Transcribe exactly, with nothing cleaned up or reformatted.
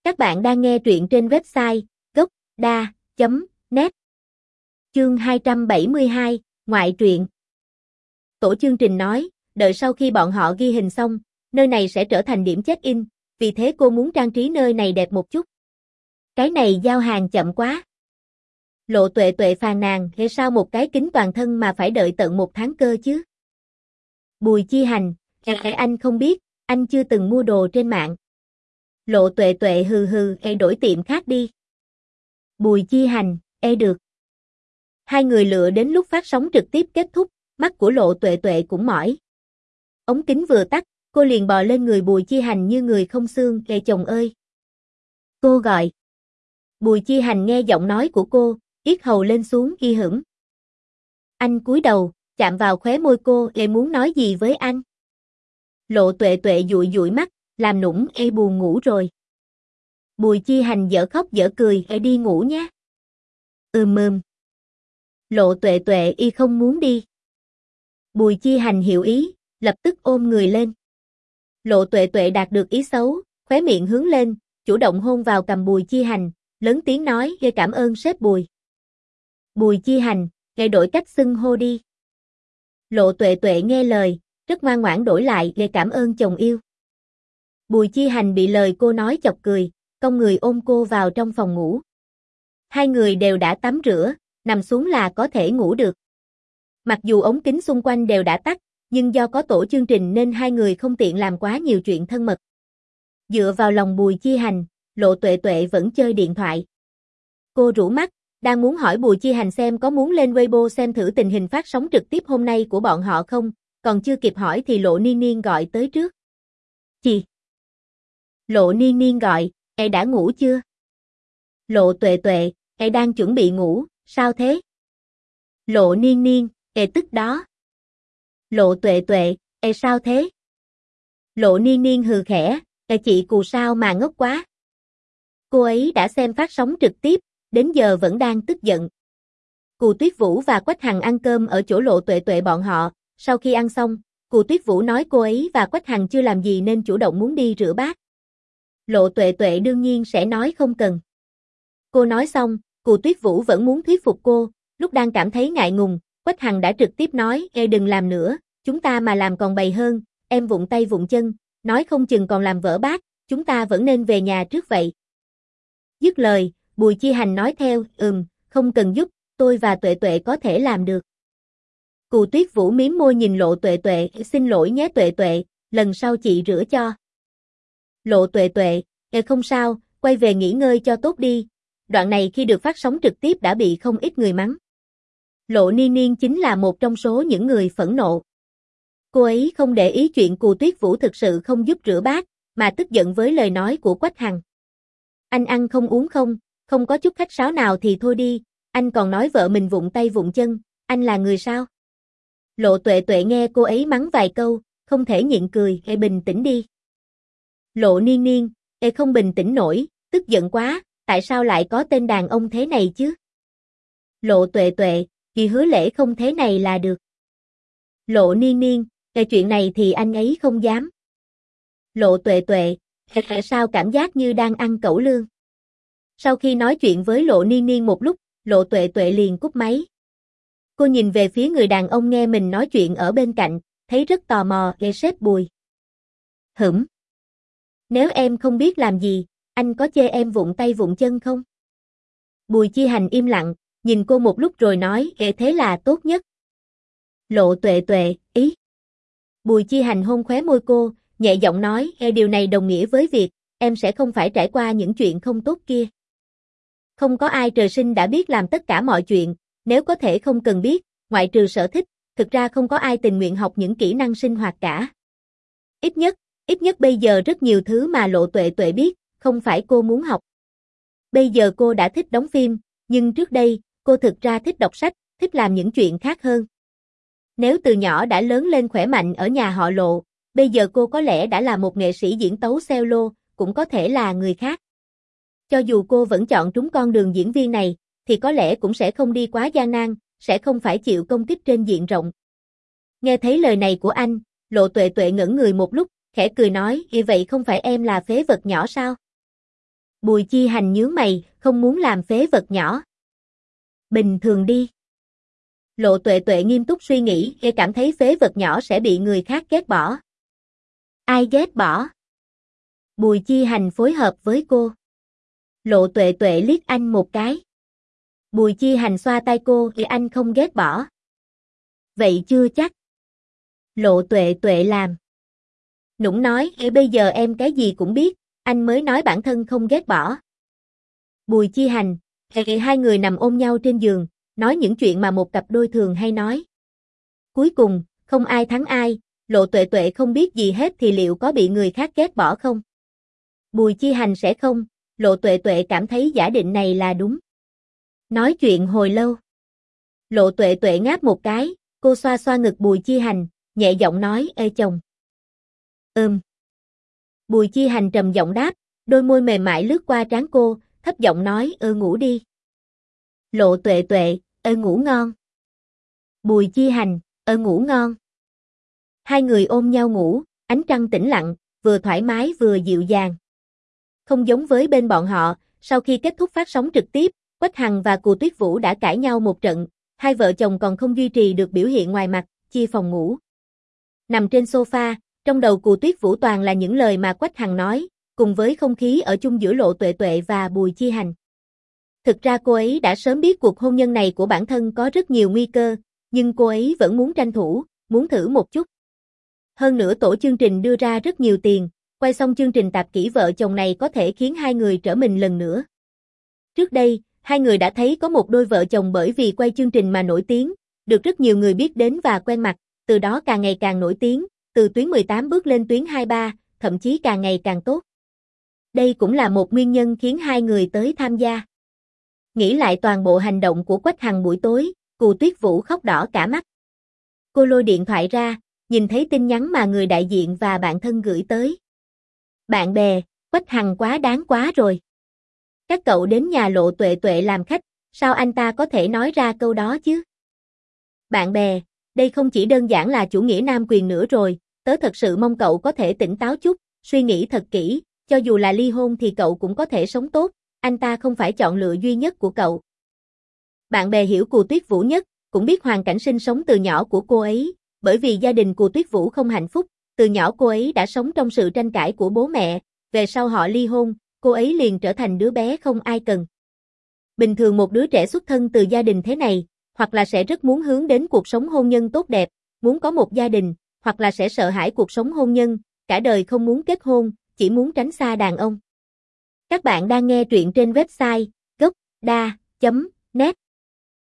Các bạn đang nghe truyện trên website gốc đa chấm net. Chương hai trăm bảy mươi hai, ngoại truyện. Tổ chương trình nói, đợi sau khi bọn họ ghi hình xong, nơi này sẽ trở thành điểm check-in, vì thế cô muốn trang trí nơi này đẹp một chút. Cái này giao hàng chậm quá. Lộ Tuệ Tuệ phàn nàn, thế sao một cái kính toàn thân mà phải đợi tận một tháng cơ chứ? Bùi Chi Hành, anh không biết, anh chưa từng mua đồ trên mạng. Lộ Tuệ Tuệ hừ hừ, e đổi tiệm khác đi. Bùi Chi Hành, e được. Hai người lựa đến lúc phát sóng trực tiếp kết thúc, mắt của Lộ Tuệ Tuệ cũng mỏi. Ống kính vừa tắt, cô liền bò lên người Bùi Chi Hành như người không xương, e chồng ơi. Cô gọi. Bùi Chi Hành nghe giọng nói của cô, yết hầu lên xuống y hửng. Anh cúi đầu, chạm vào khóe môi cô, e muốn nói gì với anh. Lộ Tuệ Tuệ dụi dụi mắt, làm nũng, e buồn ngủ rồi. Bùi Chi Hành dở khóc dở cười, e đi ngủ nhé. Ừm ừm. Lộ Tuệ Tuệ y không muốn đi. Bùi Chi Hành hiểu ý, lập tức ôm người lên. Lộ Tuệ Tuệ đạt được ý xấu, khóe miệng hướng lên, chủ động hôn vào cằm Bùi Chi Hành, lớn tiếng nói, e cảm ơn sếp Bùi. Bùi Chi Hành, e đổi cách xưng hô đi. Lộ Tuệ Tuệ nghe lời, rất ngoan ngoãn đổi lại, e cảm ơn chồng yêu. Bùi Chi Hành bị lời cô nói chọc cười, cong người ôm cô vào trong phòng ngủ. Hai người đều đã tắm rửa, nằm xuống là có thể ngủ được. Mặc dù ống kính xung quanh đều đã tắt, nhưng do có tổ chương trình nên hai người không tiện làm quá nhiều chuyện thân mật. Dựa vào lòng Bùi Chi Hành, Lộ Tuệ Tuệ vẫn chơi điện thoại. Cô rũ mắt, đang muốn hỏi Bùi Chi Hành xem có muốn lên Weibo xem thử tình hình phát sóng trực tiếp hôm nay của bọn họ không, còn chưa kịp hỏi thì Lộ Niên Niên gọi tới trước. Chị. Lộ Niên Niên gọi, e đã ngủ chưa? Lộ Tuệ Tuệ, e đang chuẩn bị ngủ, sao thế? Lộ Niên Niên, e tức đó. Lộ Tuệ Tuệ, e sao thế? Lộ Niên Niên hừ khẽ, e chị cù sao mà ngốc quá. Cô ấy đã xem phát sóng trực tiếp, đến giờ vẫn đang tức giận. Cù Tuyết Vũ và Quách Hằng ăn cơm ở chỗ Lộ Tuệ Tuệ bọn họ, sau khi ăn xong, Cù Tuyết Vũ nói cô ấy và Quách Hằng chưa làm gì nên chủ động muốn đi rửa bát. Lộ Tuệ Tuệ đương nhiên sẽ nói không cần. Cô nói xong, Cù Tuyết Vũ vẫn muốn thuyết phục cô, lúc đang cảm thấy ngại ngùng, Quách Hằng đã trực tiếp nói, e đừng làm nữa, chúng ta mà làm còn bầy hơn, em vụng tay vụng chân, nói không chừng còn làm vỡ bát, chúng ta vẫn nên về nhà trước vậy. Dứt lời, Bùi Chi Hành nói theo, ừm, không cần giúp, tôi và Tuệ Tuệ có thể làm được. Cù Tuyết Vũ mím môi nhìn Lộ Tuệ Tuệ, xin lỗi nhé Tuệ Tuệ, lần sau chị rửa cho. Lộ Tuệ Tuệ, e không sao, quay về nghỉ ngơi cho tốt đi, đoạn này khi được phát sóng trực tiếp đã bị không ít người mắng. Lộ Niên Niên chính là một trong số những người phẫn nộ. Cô ấy không để ý chuyện Cù Tuyết Vũ thực sự không giúp rửa bát, mà tức giận với lời nói của Quách Hằng. Anh ăn không uống không, không có chút khách sáo nào thì thôi đi, anh còn nói vợ mình vụng tay vụng chân, anh là người sao? Lộ Tuệ Tuệ nghe cô ấy mắng vài câu, không thể nhịn cười, e bình tĩnh đi. Lộ Niên Niên, e không bình tĩnh nổi, tức giận quá, tại sao lại có tên đàn ông thế này chứ? Lộ Tuệ Tuệ, vì hứa lễ không thế này là được. Lộ Niên Niên, e chuyện này thì anh ấy không dám. Lộ Tuệ Tuệ, e sao cảm giác như đang ăn cẩu lương? Sau khi nói chuyện với Lộ Niên Niên một lúc, Lộ Tuệ Tuệ liền cúp máy. Cô nhìn về phía người đàn ông nghe mình nói chuyện ở bên cạnh, thấy rất tò mò, e sếp Bùi. Hửm. Nếu em không biết làm gì, anh có chê em vụng tay vụng chân không? Bùi Chi Hành im lặng, nhìn cô một lúc rồi nói, e thế là tốt nhất. Lộ Tuệ Tuệ, ý. Bùi Chi Hành hôn khóe môi cô, nhẹ giọng nói, e điều này đồng nghĩa với việc, em sẽ không phải trải qua những chuyện không tốt kia. Không có ai trời sinh đã biết làm tất cả mọi chuyện, nếu có thể không cần biết, ngoại trừ sở thích, thực ra không có ai tình nguyện học những kỹ năng sinh hoạt cả. Ít nhất, ít nhất bây giờ rất nhiều thứ mà Lộ Tuệ Tuệ biết, không phải cô muốn học. Bây giờ cô đã thích đóng phim, nhưng trước đây, cô thực ra thích đọc sách, thích làm những chuyện khác hơn. Nếu từ nhỏ đã lớn lên khỏe mạnh ở nhà họ Lộ, bây giờ cô có lẽ đã là một nghệ sĩ diễn tấu cello, cũng có thể là người khác. Cho dù cô vẫn chọn trúng con đường diễn viên này, thì có lẽ cũng sẽ không đi quá gian nan, sẽ không phải chịu công kích trên diện rộng. Nghe thấy lời này của anh, Lộ Tuệ Tuệ ngẩn người một lúc, khẽ cười nói, vậy không phải em là phế vật nhỏ sao? Bùi Chi Hành nhướng mày, không muốn làm phế vật nhỏ. Bình thường đi. Lộ Tuệ Tuệ nghiêm túc suy nghĩ, e cảm thấy phế vật nhỏ sẽ bị người khác ghét bỏ. Ai ghét bỏ? Bùi Chi Hành phối hợp với cô. Lộ Tuệ Tuệ liếc anh một cái. Bùi Chi Hành xoa tay cô, thì anh không ghét bỏ. Vậy chưa chắc. Lộ Tuệ Tuệ làm. Nũng nói, e bây giờ em cái gì cũng biết, anh mới nói bản thân không ghét bỏ. Bùi Chi Hành, e hai người nằm ôm nhau trên giường, nói những chuyện mà một cặp đôi thường hay nói. Cuối cùng, không ai thắng ai, Lộ Tuệ Tuệ không biết gì hết thì liệu có bị người khác ghét bỏ không? Bùi Chi Hành sẽ không, Lộ Tuệ Tuệ cảm thấy giả định này là đúng. Nói chuyện hồi lâu. Lộ Tuệ Tuệ ngáp một cái, cô xoa xoa ngực Bùi Chi Hành, nhẹ giọng nói, ê chồng. Ừm. Bùi Chi Hành trầm giọng đáp, đôi môi mềm mại lướt qua trán cô, thấp giọng nói, ơ ngủ đi. Lộ Tuệ Tuệ, ơ ngủ ngon. Bùi Chi Hành, ơ ngủ ngon. Hai người ôm nhau ngủ, ánh trăng tĩnh lặng, vừa thoải mái vừa dịu dàng. Không giống với bên bọn họ, sau khi kết thúc phát sóng trực tiếp, Quách Hằng và Cù Tuyết Vũ đã cãi nhau một trận, hai vợ chồng còn không duy trì được biểu hiện ngoài mặt, chia phòng ngủ. Nằm trên sofa, trong đầu Cù Tuyết Vũ toàn là những lời mà Quách Hằng nói, cùng với không khí ở chung giữa Lộ Tuệ Tuệ và Bùi Chi Hành. Thực ra cô ấy đã sớm biết cuộc hôn nhân này của bản thân có rất nhiều nguy cơ, nhưng cô ấy vẫn muốn tranh thủ, muốn thử một chút. Hơn nữa tổ chương trình đưa ra rất nhiều tiền, quay xong chương trình tạp kỹ vợ chồng này có thể khiến hai người trở mình lần nữa. Trước đây, hai người đã thấy có một đôi vợ chồng bởi vì quay chương trình mà nổi tiếng, được rất nhiều người biết đến và quen mặt, từ đó càng ngày càng nổi tiếng, từ tuyến mười tám bước lên tuyến hai mươi ba, thậm chí càng ngày càng tốt. Đây cũng là một nguyên nhân khiến hai người tới tham gia. Nghĩ lại toàn bộ hành động của Quách Hằng buổi tối, Cù Tuyết Vũ khóc đỏ cả mắt. Cô lôi điện thoại ra, nhìn thấy tin nhắn mà người đại diện và bạn thân gửi tới. Bạn bè, Quách Hằng quá đáng quá rồi. Các cậu đến nhà Lộ Tuệ Tuệ làm khách, sao anh ta có thể nói ra câu đó chứ? Bạn bè, đây không chỉ đơn giản là chủ nghĩa nam quyền nữa rồi, tớ thật sự mong cậu có thể tỉnh táo chút, suy nghĩ thật kỹ, cho dù là ly hôn thì cậu cũng có thể sống tốt, anh ta không phải chọn lựa duy nhất của cậu. Bạn bè hiểu Cù Tuyết Vũ nhất, cũng biết hoàn cảnh sinh sống từ nhỏ của cô ấy, bởi vì gia đình Cù Tuyết Vũ không hạnh phúc, từ nhỏ cô ấy đã sống trong sự tranh cãi của bố mẹ, về sau họ ly hôn, cô ấy liền trở thành đứa bé không ai cần. Bình thường một đứa trẻ xuất thân từ gia đình thế này, hoặc là sẽ rất muốn hướng đến cuộc sống hôn nhân tốt đẹp, muốn có một gia đình, hoặc là sẽ sợ hãi cuộc sống hôn nhân, cả đời không muốn kết hôn, chỉ muốn tránh xa đàn ông. Các bạn đang nghe truyện trên website gốc đa chấm net